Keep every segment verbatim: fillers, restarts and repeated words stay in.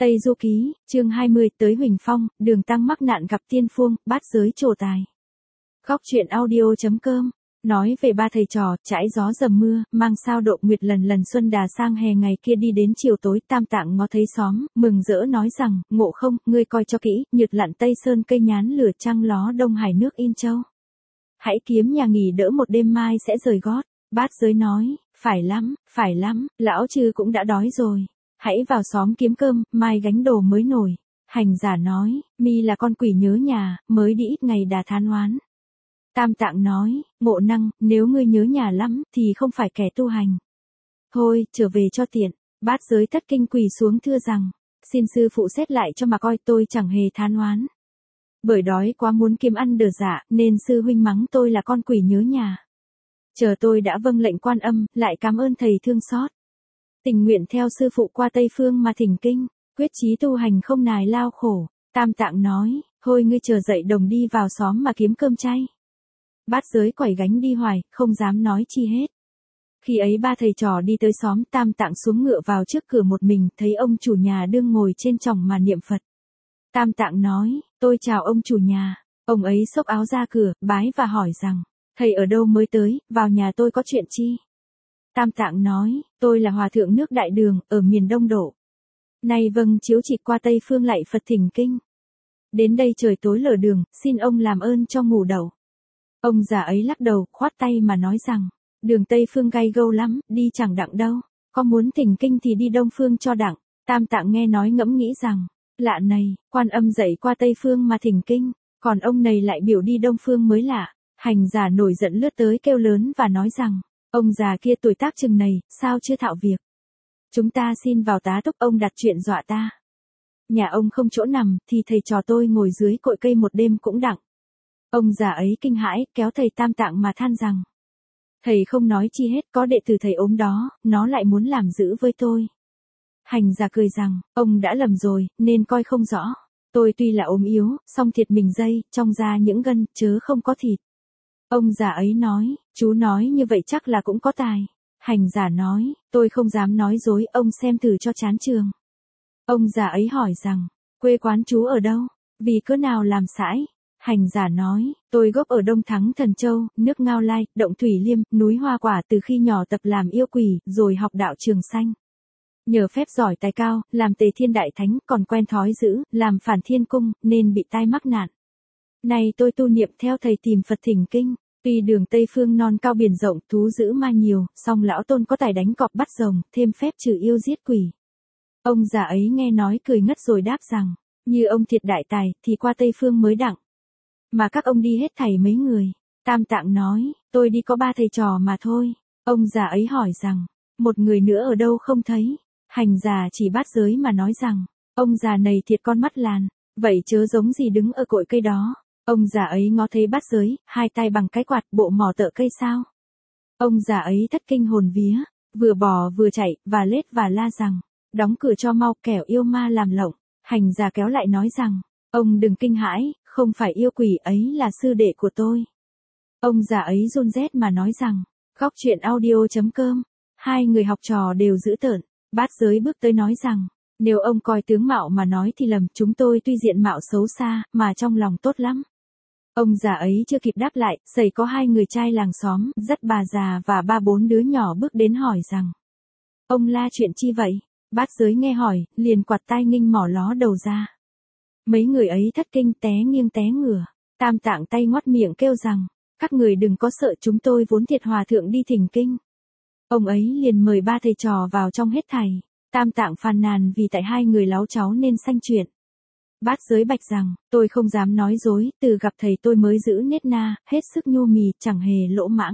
Tây Du Ký, chương hai mươi, tới Huỳnh Phong, Đường Tăng mắc nạn gặp tiên phương, bát giới trổ tài. Góc truyện audio chấm com, nói về ba thầy trò, trải gió dầm mưa, mang sao độ nguyệt lần lần xuân đà sang hè ngày kia đi đến chiều tối Tam Tạng ngó thấy xóm, mừng rỡ nói rằng, Ngộ Không, ngươi coi cho kỹ, nhật lặn Tây Sơn cây nhán lửa trăng ló Đông Hải nước In Châu. Hãy kiếm nhà nghỉ đỡ một đêm mai sẽ rời gót. Bát giới nói, phải lắm, phải lắm, lão chư cũng đã đói rồi. Hãy vào xóm kiếm cơm, mai gánh đồ mới nổi. Hành giả nói, mi là con quỷ nhớ nhà, mới đi ít ngày đà than oán. Tam Tạng nói, Ngộ Năng, nếu ngươi nhớ nhà lắm, thì không phải kẻ tu hành. Thôi, trở về cho tiện. Bát giới thất kinh quỳ xuống thưa rằng, xin sư phụ xét lại cho mà coi, tôi chẳng hề than oán. Bởi đói quá muốn kiếm ăn đờ dạ, nên sư huynh mắng tôi là con quỷ nhớ nhà. Chờ tôi đã vâng lệnh Quan Âm, lại cảm ơn thầy thương xót. Tình nguyện theo sư phụ qua Tây Phương mà thỉnh kinh, quyết chí tu hành không nài lao khổ. Tam Tạng nói, thôi ngươi chờ dậy đồng đi vào xóm mà kiếm cơm chay. Bát giới quẩy gánh đi hoài, không dám nói chi hết. Khi ấy ba thầy trò đi tới xóm, Tam Tạng xuống ngựa vào trước cửa một mình, thấy ông chủ nhà đương ngồi trên chòng mà niệm Phật. Tam Tạng nói, tôi chào ông chủ nhà. Ông ấy xốc áo ra cửa, bái và hỏi rằng, thầy ở đâu mới tới, vào nhà tôi có chuyện chi? Tam Tạng nói, tôi là hòa thượng nước Đại Đường, ở miền Đông Độ. Nay vâng chiếu chỉ qua Tây Phương lạy Phật thỉnh kinh. Đến đây trời tối lờ đường, xin ông làm ơn cho ngủ đậu. Ông già ấy lắc đầu, khoát tay mà nói rằng, đường Tây Phương gay gâu lắm, đi chẳng đặng đâu. Có muốn thỉnh kinh thì đi Đông Phương cho đặng. Tam Tạng nghe nói ngẫm nghĩ rằng, lạ này, Quan Âm dạy qua Tây Phương mà thỉnh kinh, còn ông này lại biểu đi Đông Phương mới lạ. Hành giả nổi giận lướt tới kêu lớn và nói rằng, ông già kia tuổi tác chừng này, sao chưa thạo việc? Chúng ta xin vào tá túc, ông đặt chuyện dọa ta. Nhà ông không chỗ nằm, thì thầy trò tôi ngồi dưới cội cây một đêm cũng đặng. Ông già ấy kinh hãi, kéo thầy Tam Tạng mà than rằng, thầy không nói chi hết, có đệ tử thầy ốm đó, nó lại muốn làm dữ với tôi. Hành giả cười rằng, ông đã lầm rồi, nên coi không rõ. Tôi tuy là ốm yếu, song thiệt mình dây, trong da những gân, chớ không có thịt. Ông già ấy nói, chú nói như vậy chắc là cũng có tài. Hành giả nói, tôi không dám nói dối, ông xem thử cho chán trường. Ông già ấy hỏi rằng, quê quán chú ở đâu, vì cớ nào làm sãi? Hành giả nói, tôi gốc ở Đông Thắng Thần Châu, nước Ngao Lai, động Thủy Liêm, núi Hoa Quả, từ khi nhỏ tập làm yêu quỷ, rồi học đạo Trường Sanh. Nhờ phép giỏi tài cao, làm Tề Thiên Đại Thánh, còn quen thói dữ, làm phản thiên cung, nên bị tai mắc nạn. Này tôi tu niệm theo thầy tìm Phật thỉnh kinh, tuy đường Tây Phương non cao biển rộng, thú dữ ma nhiều, song lão tôn có tài đánh cọp bắt rồng, thêm phép trừ yêu giết quỷ. Ông già ấy nghe nói cười ngất rồi đáp rằng, như ông thiệt đại tài, thì qua Tây Phương mới đặng. Mà các ông đi hết thảy mấy người? Tam Tạng nói, tôi đi có ba thầy trò mà thôi. Ông già ấy hỏi rằng, một người nữa ở đâu không thấy? Hành giả chỉ Bát giới mà nói rằng, ông già này thiệt con mắt làn, vậy chớ giống gì đứng ở cội cây đó. Ông già ấy ngó thấy Bát giới, hai tay bằng cái quạt, bộ mò tợ cây sao. Ông già ấy thất kinh hồn vía, vừa bò vừa chạy, và lết và la rằng, đóng cửa cho mau, kẻo yêu ma làm lộng. Hành giả kéo lại nói rằng, ông đừng kinh hãi, không phải yêu quỷ ấy là sư đệ của tôi. Ông già ấy run rét mà nói rằng, góc truyện audio chấm com, hai người học trò đều dữ tợn. Bát giới bước tới nói rằng, nếu ông coi tướng mạo mà nói thì lầm, chúng tôi tuy diện mạo xấu xa, mà trong lòng tốt lắm. Ông già ấy chưa kịp đáp lại, xảy có hai người trai làng xóm, dắt bà già và ba bốn đứa nhỏ bước đến hỏi rằng, ông la chuyện chi vậy? Bát giới nghe hỏi, liền quạt tai nghinh mỏ ló đầu ra. Mấy người ấy thất kinh té nghiêng té ngửa. Tam Tạng tay ngoắt miệng kêu rằng, các người đừng có sợ, chúng tôi vốn thiệt hòa thượng đi thỉnh kinh. Ông ấy liền mời ba thầy trò vào trong hết thảy. Tam Tạng phàn nàn vì tại hai người láo cháu nên sanh chuyện. Bát giới bạch rằng, tôi không dám nói dối, từ gặp thầy tôi mới giữ nết na, hết sức nhô mì, chẳng hề lỗ mãng.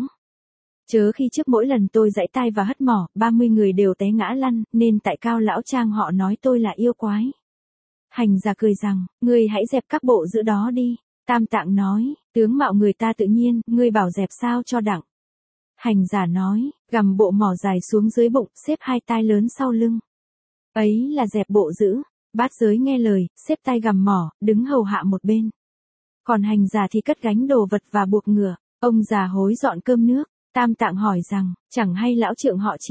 Chớ khi trước mỗi lần tôi giãy tai và hất mỏ, ba mươi người đều té ngã lăn, nên tại Cao Lão Trang họ nói tôi là yêu quái. Hành giả cười rằng, ngươi hãy dẹp các bộ giữ đó đi. Tam Tạng nói, tướng mạo người ta tự nhiên, ngươi bảo dẹp sao cho đặng. Hành giả nói, gầm bộ mỏ dài xuống dưới bụng, xếp hai tai lớn sau lưng. Ấy là dẹp bộ giữ. Bát giới nghe lời, xếp tay gầm mỏ, đứng hầu hạ một bên. Còn hành giả thì cất gánh đồ vật và buộc ngựa. Ông già hối dọn cơm nước. Tam Tạng hỏi rằng, chẳng hay lão trượng họ chi?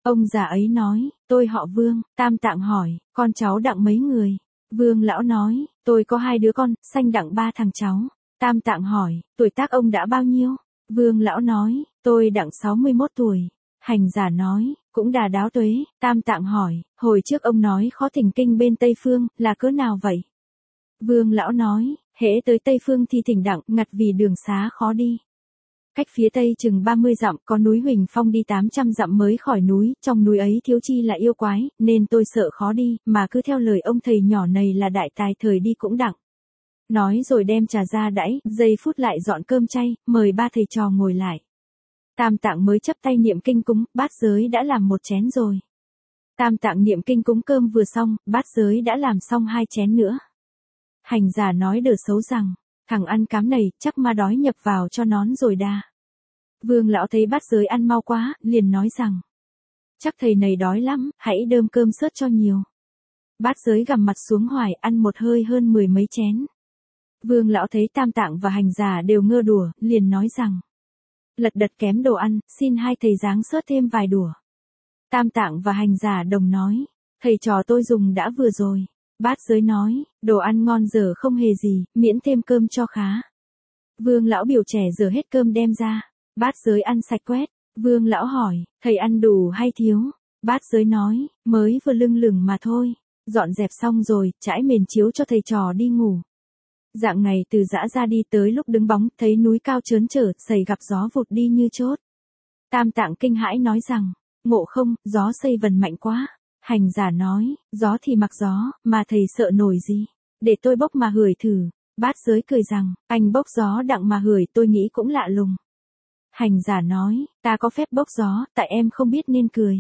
Ông già ấy nói, tôi họ Vương. Tam Tạng hỏi, con cháu Đặng mấy người? Vương lão nói, tôi có hai đứa con, sanh Đặng ba thằng cháu. Tam Tạng hỏi, tuổi tác ông đã bao nhiêu? Vương lão nói, tôi Đặng sáu mươi mốt tuổi. Hành giả nói, cũng đà đáo tuế. Tam Tạng hỏi, hồi trước ông nói khó thỉnh kinh bên Tây Phương, là cớ nào vậy? Vương lão nói, hễ tới Tây Phương thì thỉnh Đặng, ngặt vì đường xá khó đi. Cách phía Tây chừng ba mươi dặm, có núi Huỳnh Phong đi tám trăm dặm mới khỏi núi, trong núi ấy thiếu chi là yêu quái, nên tôi sợ khó đi, mà cứ theo lời ông thầy nhỏ này là đại tài thời đi cũng đặng. Nói rồi đem trà ra đãi, giây phút lại dọn cơm chay, mời ba thầy trò ngồi lại. Tam Tạng mới chắp tay niệm kinh cúng, bát giới đã làm một chén rồi. Tam Tạng niệm kinh cúng cơm vừa xong, bát giới đã làm xong hai chén nữa. Hành giả nói đờ xấu rằng, thằng ăn cám này, chắc ma đói nhập vào cho nón rồi đa. Vương lão thấy bát giới ăn mau quá, liền nói rằng, chắc thầy này đói lắm, hãy đơm cơm sớt cho nhiều. Bát giới gằm mặt xuống hoài, ăn một hơi hơn mười mấy chén. Vương lão thấy Tam Tạng và hành giả đều ngơ đùa, liền nói rằng, lật đật kém đồ ăn, xin hai thầy giáng sớt thêm vài đũa. Tam Tạng và hành giả đồng nói, thầy trò tôi dùng đã vừa rồi. Bát giới nói, đồ ăn ngon dở không hề gì, miễn thêm cơm cho khá. Vương lão biểu trẻ dở hết cơm đem ra. Bát giới ăn sạch quét. Vương lão hỏi, thầy ăn đủ hay thiếu? Bát giới nói, mới vừa lưng lửng mà thôi. Dọn dẹp xong rồi, trải mền chiếu cho thầy trò đi ngủ. Dạng ngày từ dã ra đi tới lúc đứng bóng, thấy núi cao trớn trở, sầy gặp gió vụt đi như chốt. Tam Tạng kinh hãi nói rằng, ngộ không, gió xây vần mạnh quá. Hành giả nói, gió thì mặc gió, mà thầy sợ nổi gì? Để tôi bốc mà hửi thử. Bát giới cười rằng, anh bốc gió đặng mà hửi tôi nghĩ cũng lạ lùng. Hành giả nói, ta có phép bốc gió, tại em không biết nên cười.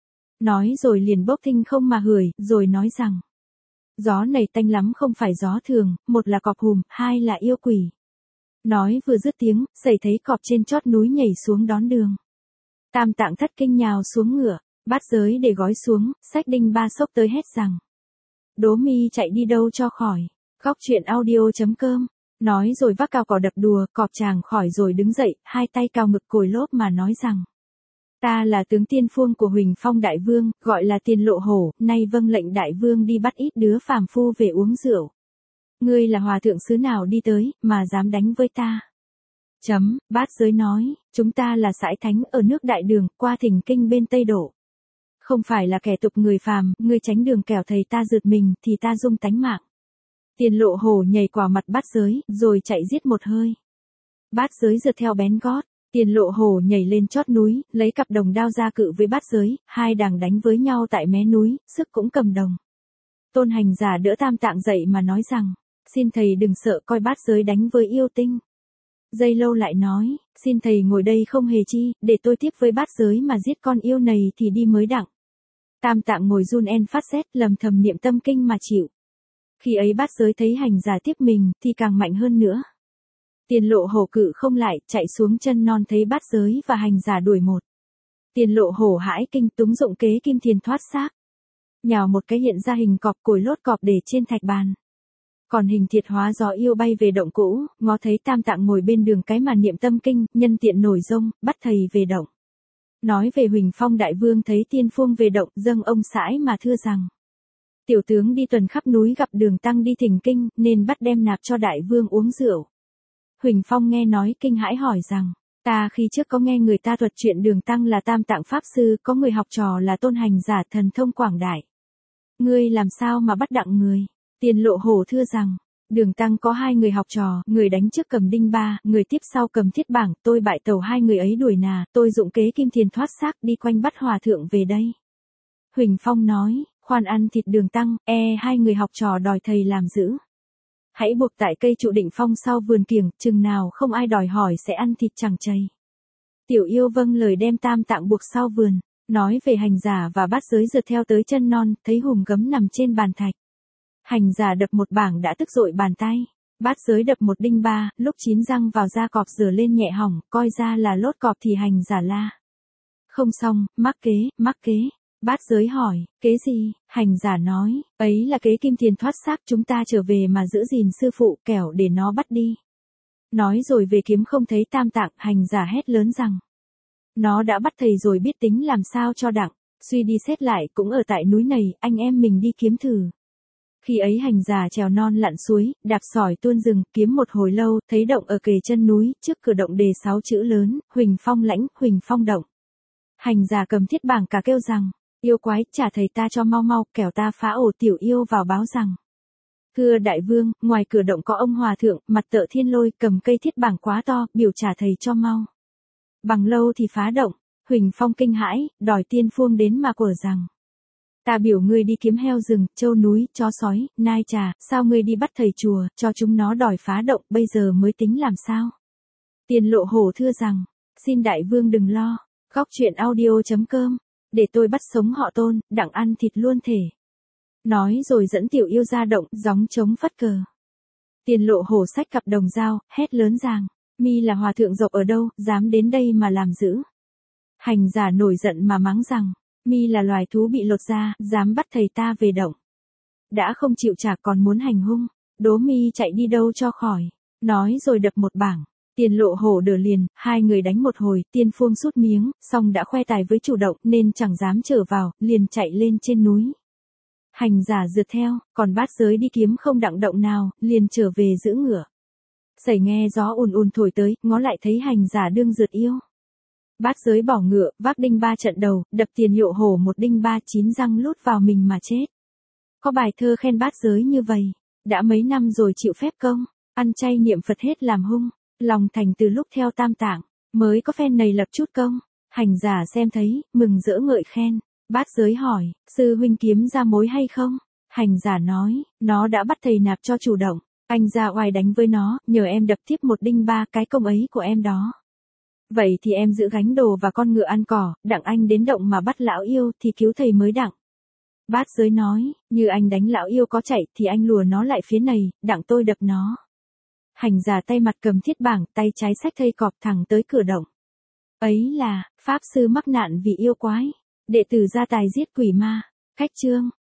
Nói rồi liền bốc thinh không mà hửi, rồi nói rằng, gió này tanh lắm không phải gió thường, một là cọp hùm, hai là yêu quỷ. Nói vừa dứt tiếng, sẩy thấy cọp trên chót núi nhảy xuống đón đường. Tam Tạng thất kinh nhào xuống ngựa. Bát giới để gói xuống, xách đinh ba xốc tới hét rằng, đố mi chạy đi đâu cho khỏi. Góc truyện audio chấm com. Nói rồi vác cào cỏ đập đùa, cọp chàng khỏi rồi đứng dậy, hai tay cào ngực cồi lốp mà nói rằng, ta là tướng tiên phuông của Huỳnh Phong đại vương, gọi là Tiền Lộ Hổ, nay vâng lệnh đại vương đi bắt ít đứa phàm phu về uống rượu. Ngươi là hòa thượng xứ nào đi tới, mà dám đánh với ta? Chấm, bát giới nói, chúng ta là sãi thánh ở nước Đại Đường, qua thỉnh kinh bên Tây Độ. Không phải là kẻ tục người phàm, ngươi tránh đường kẻo thầy ta rượt mình, thì ta dung tánh mạng. Tiền Lộ Hổ nhảy qua mặt bát giới, rồi chạy giết một hơi. Bát giới rượt theo bén gót. Tiền Lộ Hổ nhảy lên chót núi, lấy cặp đồng đao ra cự với bát giới, hai đàng đánh với nhau tại mé núi, sức cũng cầm đồng. Tôn hành giả đỡ Tam Tạng dậy mà nói rằng, xin thầy đừng sợ coi bát giới đánh với yêu tinh. Giây lâu lại nói, xin thầy ngồi đây không hề chi, để tôi tiếp với bát giới mà giết con yêu này thì đi mới đặng. Tam Tạng ngồi run en phát sét, lầm thầm niệm tâm kinh mà chịu. Khi ấy bát giới thấy hành giả tiếp mình, thì càng mạnh hơn nữa. Tiền Lộ Hổ cự không lại, chạy xuống chân non thấy bát giới và hành giả đuổi một. Tiền Lộ Hổ hãi kinh túng dụng kế kim thiền thoát xác. Nhào một cái hiện ra hình cọp cồi lốt cọp để trên thạch bàn. Còn hình thiệt hóa gió yêu bay về động cũ, ngó thấy Tam Tạng ngồi bên đường cái mà niệm tâm kinh, nhân tiện nổi rông, bắt thầy về động. Nói về Huỳnh Phong đại vương thấy tiên phuông về động, dâng ông sãi mà thưa rằng, tiểu tướng đi tuần khắp núi gặp đường tăng đi thỉnh kinh, nên bắt đem nạp cho đại vương uống rượu. Huỳnh Phong nghe nói kinh hãi hỏi rằng, ta khi trước có nghe người ta thuật chuyện đường tăng là Tam Tạng pháp sư, có người học trò là Tôn hành giả thần thông quảng đại. Ngươi làm sao mà bắt đặng người? Tiền Lộ Hổ thưa rằng, đường tăng có hai người học trò, người đánh trước cầm đinh ba, người tiếp sau cầm thiết bảng, tôi bại tàu hai người ấy đuổi nà, tôi dụng kế kim thiền thoát xác đi quanh bắt hòa thượng về đây. Huỳnh Phong nói, khoan ăn thịt đường tăng, e hai người học trò đòi thầy làm giữ. Hãy buộc tại cây trụ định phong sau vườn kiểng, chừng nào không ai đòi hỏi sẽ ăn thịt chẳng chay. Tiểu yêu vâng lời đem Tam Tạng buộc sau vườn, nói về hành giả và bát giới rượt theo tới chân non, thấy hùm gấm nằm trên bàn thạch. Hành giả đập một bảng đã tức dội bàn tay, bát giới đập một đinh ba, lúc chín răng vào da cọp rửa lên nhẹ hỏng, coi ra là lốt cọp thì hành giả la. Không xong, mắc kế, mắc kế. Bát giới hỏi, kế gì? Hành giả nói, ấy là kế kim thiền thoát xác, chúng ta trở về mà giữ gìn sư phụ, kẻo để nó bắt đi. Nói rồi về kiếm không thấy Tam Tạng, hành giả hét lớn rằng, nó đã bắt thầy rồi biết tính làm sao cho đặng. Suy đi xét lại cũng ở tại núi này, anh em mình đi kiếm thử. Khi ấy hành giả trèo non lặn suối, đạp sỏi tuôn rừng, kiếm một hồi lâu, thấy động ở kề chân núi, trước cửa động đề sáu chữ lớn, Huỳnh Phong lãnh, Huỳnh Phong động. Hành giả cầm thiết bảng cả kêu rằng, yêu quái, trả thầy ta cho mau mau, kẻo ta phá ổ tiểu yêu vào báo rằng. Thưa đại vương, ngoài cửa động có ông hòa thượng, mặt tợ thiên lôi, cầm cây thiết bảng quá to, biểu trả thầy cho mau. Bằng lâu thì phá động, Huỳnh Phong kinh hãi, đòi tiên phuông đến mà quở rằng. Ta biểu ngươi đi kiếm heo rừng, trâu núi, chó sói, nai trà, sao ngươi đi bắt thầy chùa, cho chúng nó đòi phá động, bây giờ mới tính làm sao? Tiền Lộ Hổ thưa rằng, xin đại vương đừng lo, góc truyện audio chấm com, để tôi bắt sống họ Tôn, đặng ăn thịt luôn thể. Nói rồi dẫn tiểu yêu ra động, gióng trống phất cờ. Tiền Lộ Hổ xách cặp đồng dao, hét lớn rằng, mi là hòa thượng dọc ở đâu, dám đến đây mà làm dữ. Hành giả nổi giận mà mắng rằng, mi là loài thú bị lột da, dám bắt thầy ta về động. Đã không chịu trả còn muốn hành hung, đố mi chạy đi đâu cho khỏi. Nói rồi đập một bảng. Tiền Lộ Hổ đỡ liền, hai người đánh một hồi, tiên phuông sút miếng, xong đã khoe tài với chủ động nên chẳng dám trở vào, liền chạy lên trên núi. Hành giả rượt theo, còn bát giới đi kiếm không đặng động nào, liền trở về giữ ngựa. Sẩy nghe gió ùn ùn thổi tới, ngó lại thấy hành giả đương rượt yêu. Bát giới bỏ ngựa, vác đinh ba trận đầu, đập Tiền Lộ Hổ một đinh ba chín răng lút vào mình mà chết. Có bài thơ khen bát giới như vậy, đã mấy năm rồi chịu phép công, ăn chay niệm Phật hết làm hung, lòng thành từ lúc theo tam tạng, mới có phen này lập chút công. Hành giả xem thấy, mừng rỡ ngợi khen. Bát giới hỏi, sư huynh kiếm ra mối hay không? Hành giả nói, nó đã bắt thầy nạp cho chủ động, anh ra oai đánh với nó, nhờ em đập tiếp một đinh ba cái công ấy của em đó. Vậy thì em giữ gánh đồ và con ngựa ăn cỏ, đặng anh đến động mà bắt lão yêu thì cứu thầy mới đặng. Bát giới nói, như anh đánh lão yêu có chạy thì anh lùa nó lại phía này, đặng tôi đập nó. Hành giả tay mặt cầm thiết bảng, tay trái xách thây cọp thẳng tới cửa động. Ấy là, pháp sư mắc nạn vì yêu quái, đệ tử ra tài giết quỷ ma. Khách chương.